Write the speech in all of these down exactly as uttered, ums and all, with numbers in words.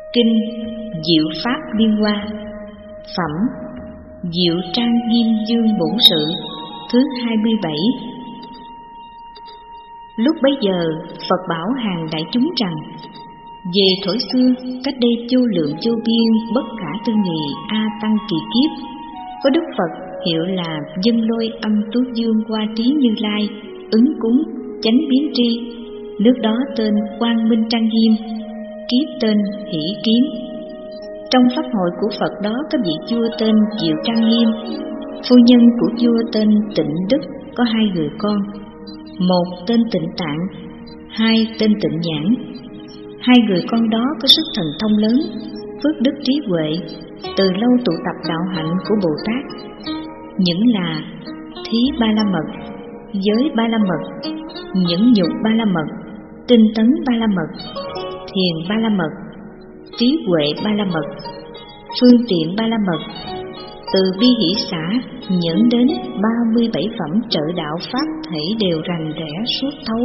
Kinh Diệu Pháp Liên Hoa. Phẩm Diệu Trang Nghiêm Dương Bổn Sự thứ hai mươi bảy. Lúc bấy giờ Phật bảo hàng đại chúng rằng: về thuở xưa, cách đây vô lượng vô biên bất khả tư nghị a tăng kỳ kiếp, có Đức Phật hiệu là Dân Lôi Âm Tú Dương Hoa Trí Như Lai, ứng cúng chánh biến tri. Nước đó tên Quang Minh Trang Nghiêm, kiếp tên Hỷ Kiếm. Trong pháp hội của Phật đó có vị vua tên Diệu Trang Nghiêm. Phu nhân của vua tên Tịnh Đức có hai người con, một tên Tịnh Tạng, hai tên Tịnh Nhãn. Hai người con đó có sức thần thông lớn, phước đức trí huệ, từ lâu tụ tập đạo hạnh của Bồ Tát, những là thí ba la mật, giới ba la mật, những nhục ba la mật, tinh tấn ba la mật, thiền ba la mật, trí huệ ba la mật, phương tiện ba la mật, từ bi hỷ xã nhẫn đến ba mươi bảy phẩm trợ đạo pháp thảy đều rành rẽ suốt thấu.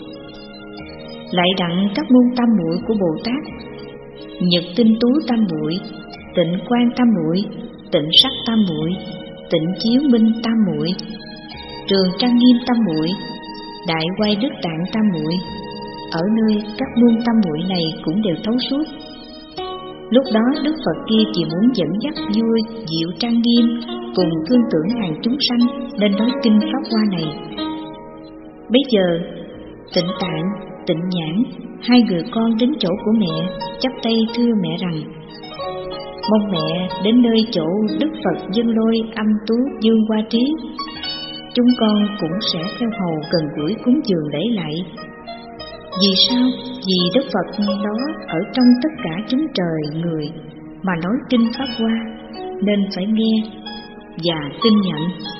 Lại đặng các môn tam muội của Bồ Tát: Nhật Tinh Tú tam muội, Tịnh Quang tam muội, Tịnh Sắc tam muội, Tịnh Chiếu Minh tam muội, Trường Trang Nghiêm tam muội, Đại Quay Đức Tạng tam muội. Ở nơi các môn tam muội này cũng đều thấu suốt. Lúc đó Đức Phật kia chỉ muốn dẫn dắt vua Diệu Trang Nghiêm cùng thương tưởng hàng chúng sanh nên nói kinh pháp hoa này. Bấy giờ Tịnh Tạng, Tịnh Nhãn, hai người con đến chỗ của mẹ, chắp tay thưa mẹ rằng: mong mẹ đến nơi chỗ Đức Phật Dân Lôi Âm Tú Dương Hoa Trí, chúng con cũng sẽ theo hầu gần gũi cúng dường lễ lạy. Vì sao? Vì Đức Phật đó ở trong tất cả chúng trời người mà nói kinh pháp hoa, nên phải nghe và tin nhận.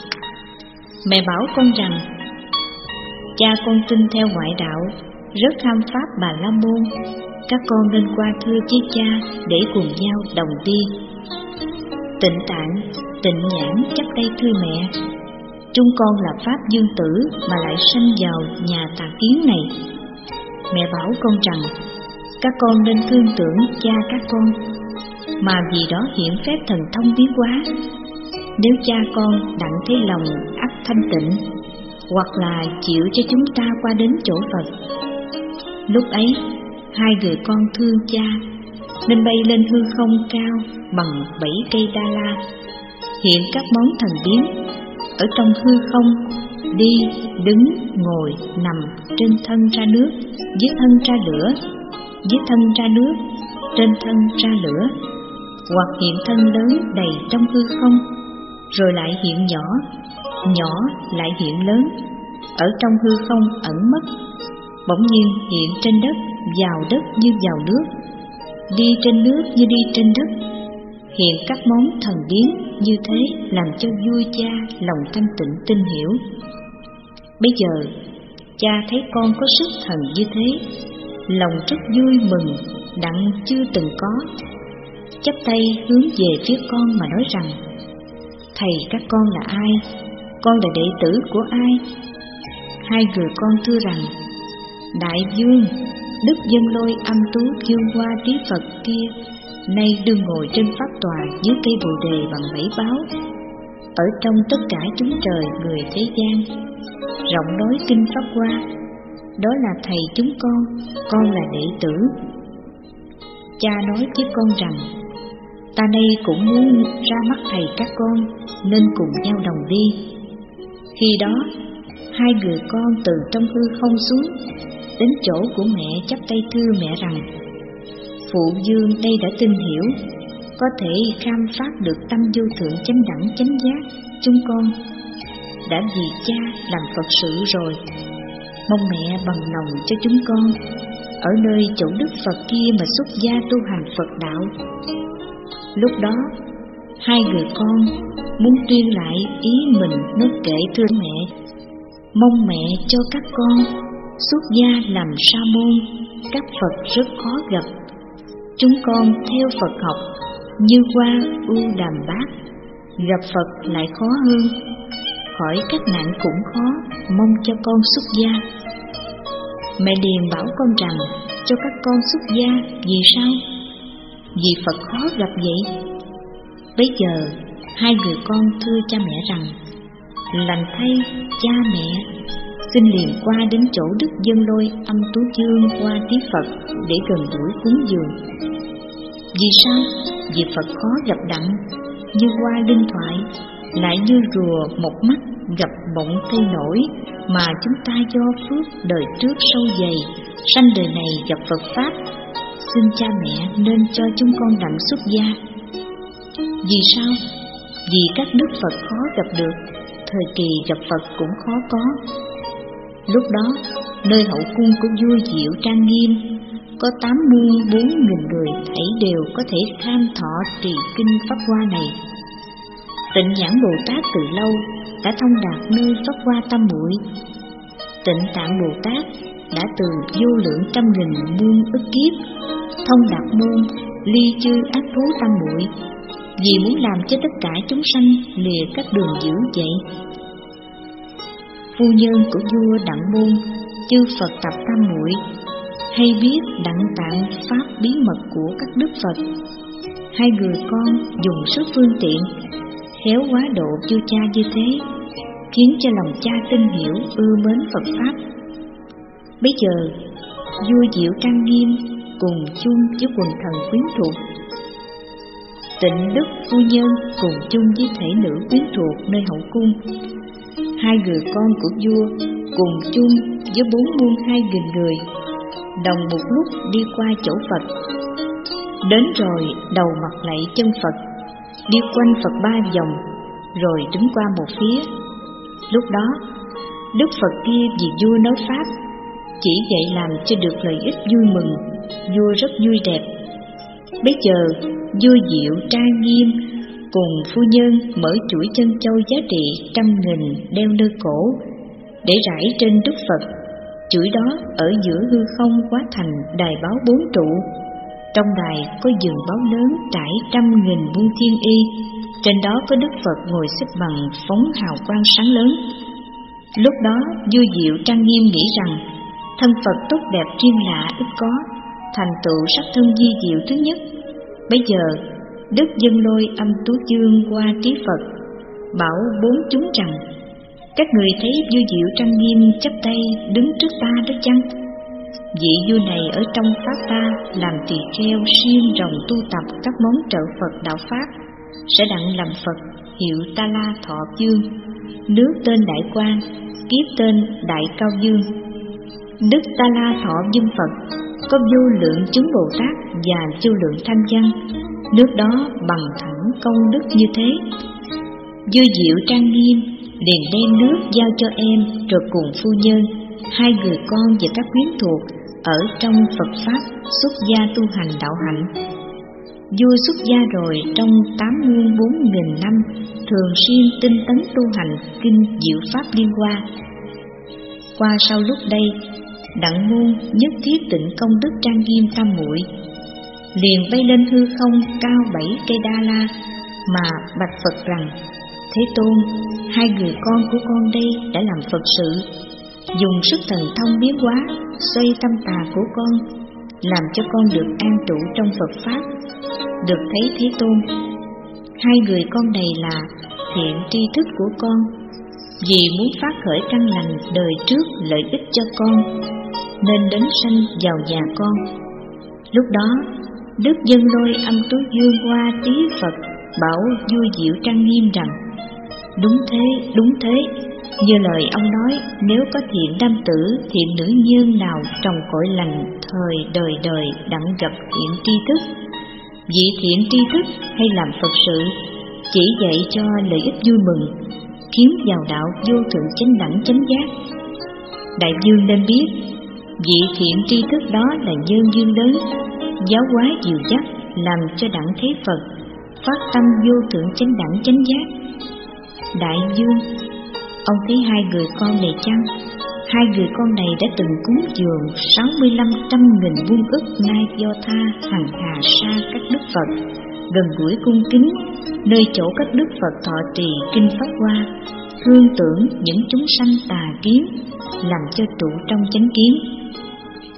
Mẹ bảo con rằng: cha con tin theo ngoại đạo, rất ham pháp Bà La Môn, các con nên qua thưa với cha để cùng nhau đồng đi. Tịnh Tạng, Tịnh Nhãn chắp tay thưa mẹ: chúng con là pháp dương tử mà lại sanh vào nhà tà kiến này. Mẹ bảo con rằng: các con nên thương tưởng cha các con, mà vì đó hiện phép thần thông biến hóa. Nếu cha con đặng thấy lòng ắt thanh tịnh, hoặc là chịu cho chúng ta qua đến chỗ Phật. Lúc ấy hai người con thương cha nên bay lên hư không cao bằng bảy cây đa la, hiện các món thần biến ở trong hư không, đi, đứng, ngồi, nằm, trên thân ra nước, dưới thân ra lửa, dưới thân ra nước, trên thân ra lửa, hoặc hiện thân lớn đầy trong hư không, rồi lại hiện nhỏ, nhỏ lại hiện lớn, ở trong hư không ẩn mất, bỗng nhiên hiện trên đất, vào đất như vào nước, đi trên nước như đi trên đất, hiện các món thần biến như thế, làm cho vui cha lòng thanh tịnh tin hiểu. Bây giờ cha thấy con có sức thần như thế, lòng rất vui mừng đặng chưa từng có, chắp tay hướng về phía con mà nói rằng: thầy các con là ai? Con là đệ tử của ai? Hai người con thưa rằng: đại vương, Đức Dân Lôi Âm Tú Dương Hoa Trí Phật kia nay đương ngồi trên pháp tòa dưới cây bồ đề bằng bảy báo, ở trong tất cả chúng trời người thế gian, rộng nói kinh pháp hoa. Đó là thầy chúng con, con là đệ tử. Cha nói với con rằng: ta nay cũng muốn ra mắt thầy các con, nên cùng nhau đồng đi. Khi đó hai người con từ trong hư không xuống, đến chỗ của mẹ chắp tay thưa mẹ rằng: phụ dương đây đã tin hiểu, có thể khám phát được tâm vô thượng chánh đẳng chánh giác. Chúng con đã vì cha làm Phật sự rồi, mong mẹ bằng lòng cho chúng con ở nơi chỗ Đức Phật kia mà xuất gia tu hành Phật đạo. Lúc đó hai người con muốn tuyên lại ý mình, nó kể thưa mẹ: mong mẹ cho các con xuất gia làm sa môn, các Phật rất khó gặp. Chúng con theo Phật học như qua u đàm bát, gặp Phật lại khó hơn, khỏi các nạn cũng khó, mong cho con xuất gia. Mẹ liền bảo con rằng: cho các con xuất gia. Vì sao? vì Phật khó gặp vậy. Bấy giờ hai người con thưa cha mẹ rằng: lành thay cha mẹ, xin liền qua đến chỗ Đức Dân Lôi Âm Tú Dương Hoa Tí Phật để gần gũi cúng dường. Vì sao? Vì Phật khó gặp đặng, như hoa linh thoại, lại như rùa một mắt gặp bọng cây nổi, mà chúng ta do phước đời trước sâu dày, sanh đời này gặp Phật Pháp. Xin cha mẹ nên cho chúng con đặng xuất gia. Vì sao? Vì các đức Phật khó gặp được, thời kỳ gặp Phật cũng khó có. Lúc đó, nơi hậu cung của vua Diệu Trang Nghiêm có tám muôn bốn nghìn người thảy đều có thể tham thọ trì kinh Pháp Hoa này. Tịnh Nhãn Bồ Tát từ lâu đã thông đạt nơi Pháp Hoa Tam Muội. Tịnh Tạng Bồ Tát đã từ vô lượng trăm nghìn muôn ức kiếp thông đạt môn ly chư ác thú tam muội, vì muốn làm cho tất cả chúng sanh lìa các đường dữ vậy. Phu nhân của vua Đặng Môn, chư Phật tập tam muội, hay biết đặng tạng pháp bí mật của các đức Phật. Hai người con dùng sức phương tiện khéo quá độ vua cha như thế, khiến cho lòng cha tin hiểu ưa mến Phật Pháp. Bây giờ vua Diệu Trang Nghiêm cùng chung với quần thần quyến thuộc, Tịnh Đức phu nhân cùng chung với thể nữ quyến thuộc nơi hậu cung. Hai người con của vua cùng chung với bốn muôn hai nghìn người, đồng một lúc đi qua chỗ Phật. Đến rồi đầu mặt lạy chân Phật, đi quanh Phật ba vòng, rồi đứng qua một phía. Lúc đó Đức Phật kia vì vua nói Pháp, chỉ vậy làm cho được lợi ích vui mừng, vua rất vui đẹp. Bây giờ vua Diệu Trang Nghiêm cùng phu nhân mở chuỗi chân châu giá trị trăm nghìn đeo nơi cổ, để rải trên Đức Phật. Chuỗi đó ở giữa hư không hóa thành đài báo bốn trụ. Trong đài có giường báo lớn trải trăm nghìn muôn thiên y, trên đó có Đức Phật ngồi xếp bằng phóng hào quang sáng lớn. Lúc đó vua Diệu Trang Nghiêm nghĩ rằng thân Phật tốt đẹp riêng lạ ít có, thành tựu sắc thân di diệu thứ nhất. Bây giờ Đức Dân Lôi Âm Tú Dương Hoa Trí Phật bảo bốn chúng rằng: các người thấy vua Diệu Trang Nghiêm chắp tay đứng trước ta đó chăng? Vị vua này ở trong Pháp ta làm tỳ kheo siêng rồng tu tập các món trợ Phật đạo Pháp, sẽ đặng làm Phật hiệu Ta La Thọ Dương, nước tên Đại Quang, kiếp tên Đại Cao Dương. Đức Ta La Thọ Dương Phật có vô lượng chúng Bồ Tát và vô lượng thanh văn, nước đó bằng thẳng công đức như thế. Vua Diệu Trang Nghiêm liền đem nước giao cho em, rồi cùng phu nhân, hai người con và các quyến thuộc ở trong Phật Pháp xuất gia tu hành đạo hạnh. Vua xuất gia rồi trong tám muôn bốn nghìn năm thường xuyên tinh tấn tu hành kinh diệu Pháp Liên Hoa. Qua sau lúc đây, Đặng Môn nhất thiết tịnh công đức Trang Nghiêm tam muội liền bay lên hư không cao bảy cây đa la, mà bạch Phật rằng: Thế Tôn, hai người con của con đây đã làm Phật sự, dùng sức thần thông biến hóa xoay tâm tà của con, làm cho con được an trụ trong Phật Pháp, được thấy Thế Tôn. Hai người con này là thiện tri thức của con, vì muốn phát khởi căn lành đời trước lợi ích cho con, nên đến sanh vào nhà con. Lúc đó Đức Dân Lôi Âm Tú Dương Hoa Tí Phật bảo vua Diệu Trang Nghiêm rằng: đúng thế, đúng thế, như lời ông nói, nếu có thiện nam tử, thiện nữ nhân nào trồng cội lành thời đời đời đặng gặp thiện tri thức, vị thiện tri thức hay làm Phật sự, chỉ dạy cho lợi ích vui mừng, kiếm vào đạo vô thượng chánh đẳng chánh giác. Đại vương nên biết, vị thiện tri thức đó là nhân duyên lớn, giáo hóa dìu dắt, làm cho đặng thế Phật phát tâm vô thượng chánh đẳng chánh giác. Đại vương, ông thấy hai người con này chăng? Hai người con này đã từng cúng dường sáu mươi lăm trăm nghìn muôn ức nay do tha hằng hà sa các đức Phật, gần gũi cung kính nơi chỗ các đức Phật thọ trì kinh Pháp Hoa, hương tưởng những chúng sanh tà kiến, làm cho trụ trong chánh kiến.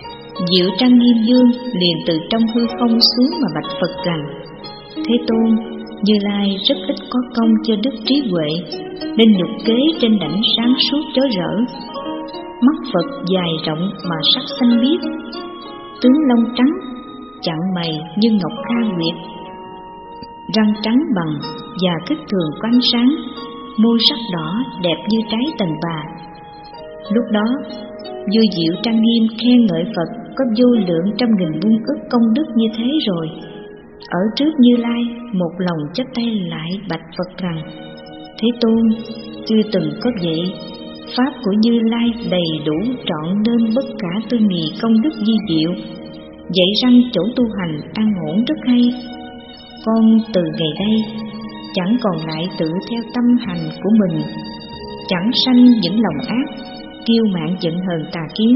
Diệu Trang Nghiêm Dương liền từ trong hư không xuống mà bạch Phật rằng: Thế Tôn, Như Lai rất ít có công cho đức trí huệ, nên nhục kế trên đảnh sáng suốt chói rỡ. Mắt Phật dài rộng mà sắc xanh biếc, tướng lông trắng, chặn mày như ngọc kha nguyệt, răng trắng bằng và kích thường có ánh sáng, môi sắc đỏ đẹp như trái tần bà. Lúc đó, vua Diệu Trang Nghiêm khen ngợi Phật có vô lượng trăm nghìn muôn ức công đức như thế rồi. Ở trước Như Lai, một lòng chắp tay lại bạch Phật rằng: Thế Tôn, chưa từng có vậy. Pháp của Như Lai đầy đủ trọn nên bất khả tư nghì công đức di diệu, dạy răng chỗ tu hành an ổn rất hay. Con từ ngày đây chẳng còn lại tự theo tâm hành của mình, chẳng sanh những lòng ác, kiêu mạn giận hờn tà kiến.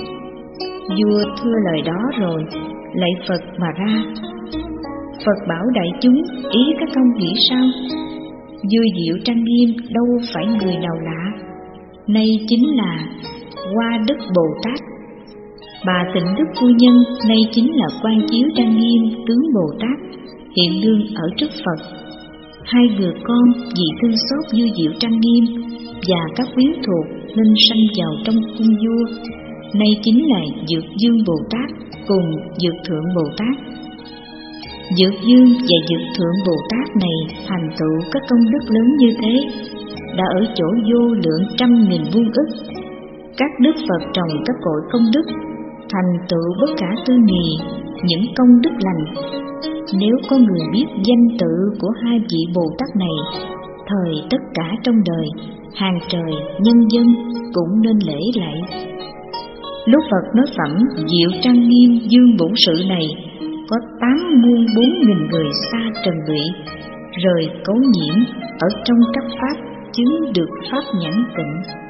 Vua thưa lời đó rồi, lạy Phật mà ra. Phật bảo đại chúng: Ý các ông nghĩ sao? Vua Diệu Trang Nghiêm đâu phải người nào lạ, nay chính là Hoa Đức Bồ Tát. Bà Tịnh Đức Phu Nhân nay chính là Quan Chiếu Trang Nghiêm tướng Bồ Tát, hiện đương ở trước Phật. Hai người con vì thương xót vua Diệu Trang Nghiêm và các quyến thuộc nên sanh vào trong cung vua, nay chính là Dược Dương Bồ Tát cùng Dược Thượng Bồ Tát. Dược Dương và Dược Thượng Bồ Tát này thành tựu các công đức lớn như thế, đã ở chỗ vô lượng trăm nghìn muôn ức. Các đức Phật trồng các cội công đức, thành tựu bất khả tư nghì những công đức lành. Nếu có người biết danh tự của hai vị Bồ Tát này, thời tất cả trong đời, hàng trời nhân dân cũng nên lễ lạy. Lúc Phật nói phẩm Diệu Trang Nghiêm Dương Bổn Sự này, có tám muôn bốn nghìn người xa trần lụy, rời cấu nhiễm ở trong các pháp chứng được pháp nhãn tịnh.